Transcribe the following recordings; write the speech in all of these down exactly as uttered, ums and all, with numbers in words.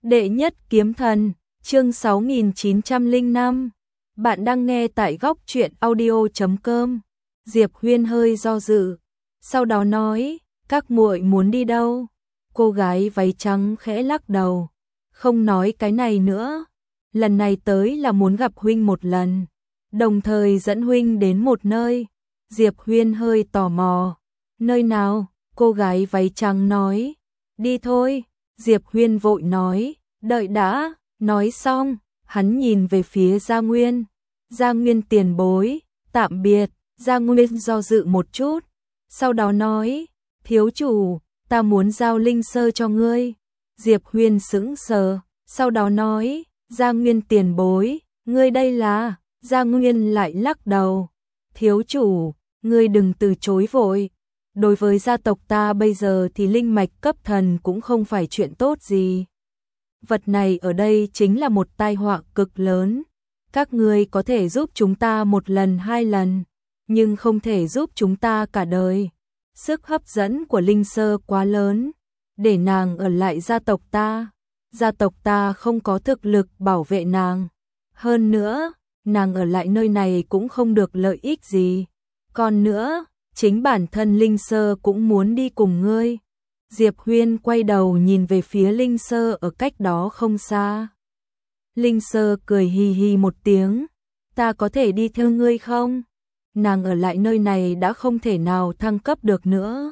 Đệ nhất kiếm thần, chương sáu nghìn chín trăm lẻ năm. Bạn đang nghe tại góc truyện audio chấm com. Diệp Huyên hơi do dự, sau đó nói, các muội muốn đi đâu? Cô gái váy trắng khẽ lắc đầu, không nói cái này nữa. Lần này tới là muốn gặp huynh một lần, đồng thời dẫn huynh đến một nơi. Diệp Huyên hơi tò mò, nơi nào? Cô gái váy trắng nói, đi thôi. Diệp Huyên vội nói, đợi đã. Nói xong, hắn nhìn về phía Gia Nguyên. Gia Nguyên tiền bối, tạm biệt. Gia Nguyên do dự một chút, sau đó nói, thiếu chủ, ta muốn giao linh sơ cho ngươi. Diệp Huyên sững sờ, sau đó nói, Gia Nguyên tiền bối, ngươi đây là... Gia Nguyên lại lắc đầu, thiếu chủ, ngươi đừng từ chối vội. Đối với gia tộc ta bây giờ thì linh mạch cấp thần cũng không phải chuyện tốt gì. Vật này ở đây chính là một tai họa cực lớn. Các ngươi có thể giúp chúng ta một lần hai lần, nhưng không thể giúp chúng ta cả đời. Sức hấp dẫn của linh sơ quá lớn, để nàng ở lại gia tộc ta. Gia tộc ta không có thực lực bảo vệ nàng. Hơn nữa, nàng ở lại nơi này cũng không được lợi ích gì. Còn nữa, chính bản thân linh sơ cũng muốn đi cùng ngươi. Diệp Huyên quay đầu nhìn về phía linh sơ ở cách đó không xa. Linh sơ cười hì hì một tiếng, ta có thể đi theo ngươi không? Nàng ở lại nơi này đã không thể nào thăng cấp được nữa.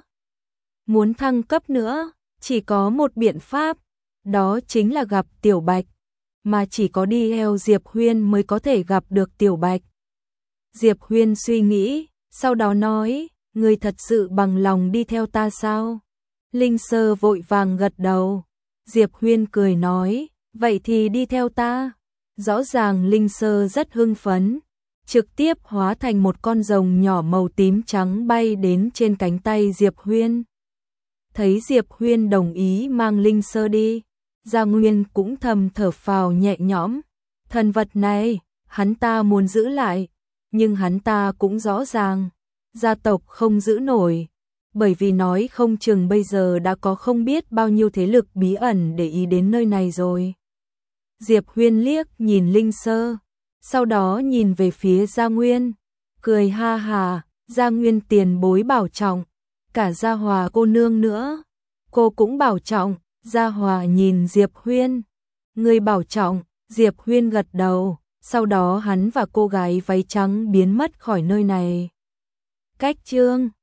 Muốn thăng cấp nữa, chỉ có một biện pháp, đó chính là gặp Tiểu Bạch, mà chỉ có đi theo Diệp Huyên mới có thể gặp được Tiểu Bạch. Diệp Huyên suy nghĩ, sau đó nói, ngươi thật sự bằng lòng đi theo ta sao? Linh sơ vội vàng gật đầu. Diệp Huyên cười nói, vậy thì đi theo ta. Rõ ràng Linh sơ rất hưng phấn, trực tiếp hóa thành một con rồng nhỏ màu tím trắng bay đến trên cánh tay Diệp Huyên. Thấy Diệp Huyên đồng ý mang Linh sơ đi, Gia Nguyên cũng thầm thở phào nhẹ nhõm. Thần vật này, hắn ta muốn giữ lại, nhưng hắn ta cũng rõ ràng, gia tộc không giữ nổi, bởi vì nói không chừng bây giờ đã có không biết bao nhiêu thế lực bí ẩn để ý đến nơi này rồi. Diệp Huyên liếc nhìn Linh sơ, sau đó nhìn về phía Gia Nguyên, cười ha hà, Gia Nguyên tiền bối bảo trọng, cả Gia Hòa cô nương nữa, cô cũng bảo trọng. Gia Hòa nhìn Diệp Huyên, người bảo trọng. Diệp Huyên gật đầu, sau đó hắn và cô gái váy trắng biến mất khỏi nơi này. Cách chương